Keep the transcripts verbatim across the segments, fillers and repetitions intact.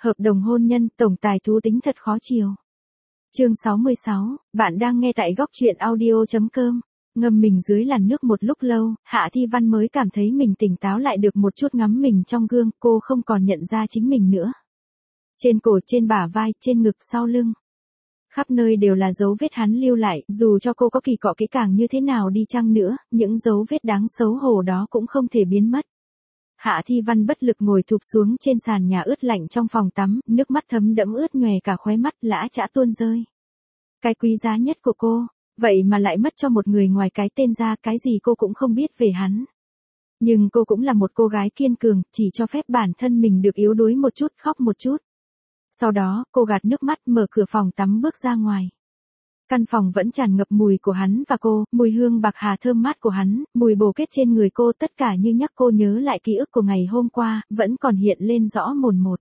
Hợp đồng hôn nhân, tổng tài thú tính thật khó chiều. Chương sáu mươi sáu, bạn đang nghe tại góc truyện audio chấm com. Ngâm mình dưới làn nước một lúc lâu, Hạ Thi Văn mới cảm thấy mình tỉnh táo lại được một chút, ngắm mình trong gương, cô không còn nhận ra chính mình nữa. Trên cổ, trên bả vai, trên ngực, sau lưng. Khắp nơi đều là dấu vết hắn lưu lại, dù cho cô có kỳ cọ kỹ càng như thế nào đi chăng nữa, những dấu vết đáng xấu hổ đó cũng không thể biến mất. Hạ Thi Văn bất lực ngồi thụp xuống trên sàn nhà ướt lạnh trong phòng tắm, nước mắt thấm đẫm ướt nhòe cả khóe mắt, lã chã tuôn rơi. Cái quý giá nhất của cô, vậy mà lại mất cho một người ngoài cái tên ra, cái gì cô cũng không biết về hắn. Nhưng cô cũng là một cô gái kiên cường, chỉ cho phép bản thân mình được yếu đuối một chút, khóc một chút. Sau đó, cô gạt nước mắt, mở cửa phòng tắm bước ra ngoài. Căn phòng vẫn tràn ngập mùi của hắn và cô, mùi hương bạc hà thơm mát của hắn, mùi bồ kết trên người cô, tất cả như nhắc cô nhớ lại ký ức của ngày hôm qua, vẫn còn hiện lên rõ mồn một.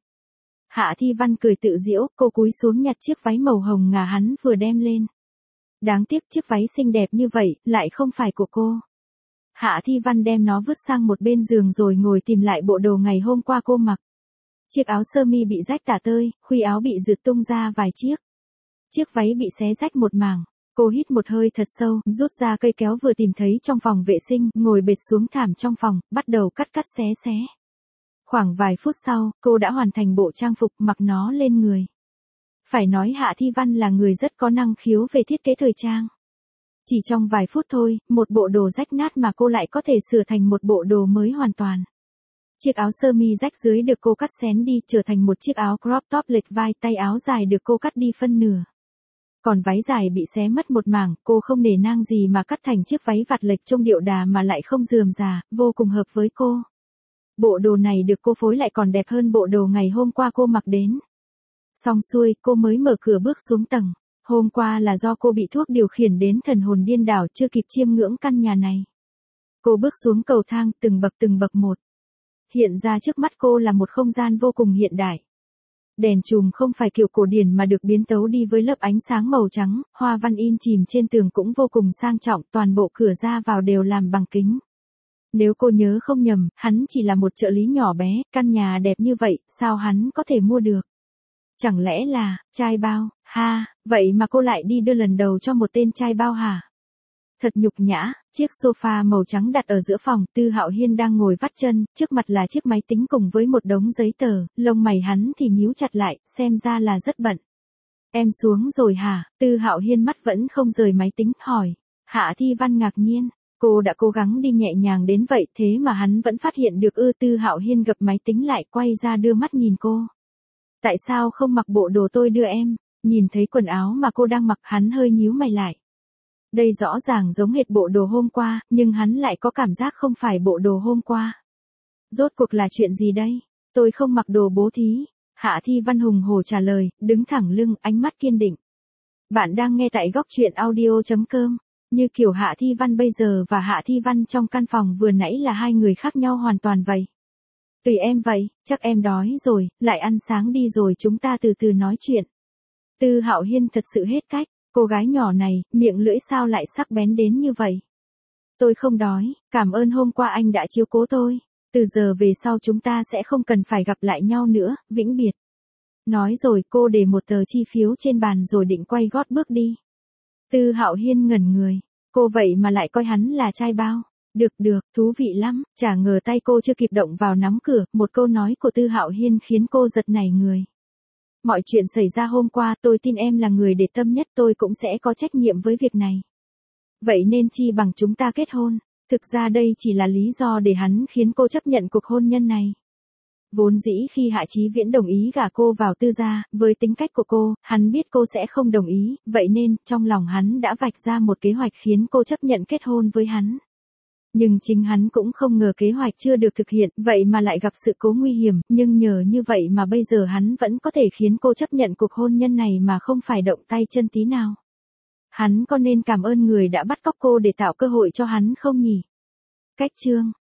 Hạ Thi Văn cười tự giễu, cô cúi xuống nhặt chiếc váy màu hồng ngà hắn vừa đem lên. Đáng tiếc chiếc váy xinh đẹp như vậy, lại không phải của cô. Hạ Thi Văn đem nó vứt sang một bên giường rồi ngồi tìm lại bộ đồ ngày hôm qua cô mặc. Chiếc áo sơ mi bị rách tả tơi, khuy áo bị rượt tung ra vài chiếc. Chiếc váy bị xé rách một mảng. Cô hít một hơi thật sâu, rút ra cây kéo vừa tìm thấy trong phòng vệ sinh, ngồi bệt xuống thảm trong phòng, bắt đầu cắt cắt xé xé. Khoảng vài phút sau, cô đã hoàn thành bộ trang phục, mặc nó lên người. Phải nói Hạ Thi Văn là người rất có năng khiếu về thiết kế thời trang. Chỉ trong vài phút thôi, một bộ đồ rách nát mà cô lại có thể sửa thành một bộ đồ mới hoàn toàn. Chiếc áo sơ mi rách dưới được cô cắt xén đi, trở thành một chiếc áo crop top lệch vai, tay áo dài được cô cắt đi phân nửa. Còn váy dài bị xé mất một mảng, cô không nể nang gì mà cắt thành chiếc váy vạt lệch trông điệu đà mà lại không rườm rà, vô cùng hợp với cô. Bộ đồ này được cô phối lại còn đẹp hơn bộ đồ ngày hôm qua cô mặc đến. Xong xuôi, cô mới mở cửa bước xuống tầng. Hôm qua là do cô bị thuốc điều khiển đến thần hồn điên đảo, chưa kịp chiêm ngưỡng căn nhà này. Cô bước xuống cầu thang, từng bậc từng bậc một. Hiện ra trước mắt cô là một không gian vô cùng hiện đại. Đèn chùm không phải kiểu cổ điển mà được biến tấu đi với lớp ánh sáng màu trắng, hoa văn in chìm trên tường cũng vô cùng sang trọng, toàn bộ cửa ra vào đều làm bằng kính. Nếu cô nhớ không nhầm, hắn chỉ là một trợ lý nhỏ bé, căn nhà đẹp như vậy, sao hắn có thể mua được? Chẳng lẽ là, trai bao, ha, vậy mà cô lại đi đưa lần đầu cho một tên trai bao hả? Thật nhục nhã, chiếc sofa màu trắng đặt ở giữa phòng, Tư Hạo Hiên đang ngồi vắt chân, trước mặt là chiếc máy tính cùng với một đống giấy tờ, lông mày hắn thì nhíu chặt lại, xem ra là rất bận. Em xuống rồi hả? Tư Hạo Hiên mắt vẫn không rời máy tính, hỏi. Hạ Thi Văn ngạc nhiên, cô đã cố gắng đi nhẹ nhàng đến vậy thế mà hắn vẫn phát hiện được ư? Tư Hạo Hiên gập máy tính lại, quay ra đưa mắt nhìn cô. Tại sao không mặc bộ đồ tôi đưa em? Nhìn thấy quần áo mà cô đang mặc, hắn hơi nhíu mày lại. Đây rõ ràng giống hệt bộ đồ hôm qua, nhưng hắn lại có cảm giác không phải bộ đồ hôm qua. Rốt cuộc là chuyện gì đây? Tôi không mặc đồ bố thí. Hạ Thi Văn hùng hổ trả lời, đứng thẳng lưng, ánh mắt kiên định. Bạn đang nghe tại góc truyện audio chấm com. Như kiểu Hạ Thi Văn bây giờ và Hạ Thi Văn trong căn phòng vừa nãy là hai người khác nhau hoàn toàn vậy. Tùy em vậy, chắc em đói rồi, lại ăn sáng đi rồi chúng ta từ từ nói chuyện. Tư Hạo Hiên thật sự hết cách. Cô gái nhỏ này, miệng lưỡi sao lại sắc bén đến như vậy? Tôi không đói, cảm ơn hôm qua anh đã chiếu cố tôi. Từ giờ về sau chúng ta sẽ không cần phải gặp lại nhau nữa, vĩnh biệt. Nói rồi cô để một tờ chi phiếu trên bàn rồi định quay gót bước đi. Tư Hạo Hiên ngẩn người. Cô vậy mà lại coi hắn là trai bao. Được được, thú vị lắm. Chả ngờ tay cô chưa kịp động vào nắm cửa, một câu nói của Tư Hạo Hiên khiến cô giật nảy người. Mọi chuyện xảy ra hôm qua, tôi tin em là người để tâm nhất, tôi cũng sẽ có trách nhiệm với việc này. Vậy nên chi bằng chúng ta kết hôn. Thực ra đây chỉ là lý do để hắn khiến cô chấp nhận cuộc hôn nhân này. Vốn dĩ khi Hạ Chí Viễn đồng ý gả cô vào Tư gia, với tính cách của cô, hắn biết cô sẽ không đồng ý, vậy nên, trong lòng hắn đã vạch ra một kế hoạch khiến cô chấp nhận kết hôn với hắn. Nhưng chính hắn cũng không ngờ kế hoạch chưa được thực hiện, vậy mà lại gặp sự cố nguy hiểm, nhưng nhờ như vậy mà bây giờ hắn vẫn có thể khiến cô chấp nhận cuộc hôn nhân này mà không phải động tay chân tí nào. Hắn có nên cảm ơn người đã bắt cóc cô để tạo cơ hội cho hắn không nhỉ? Cách chương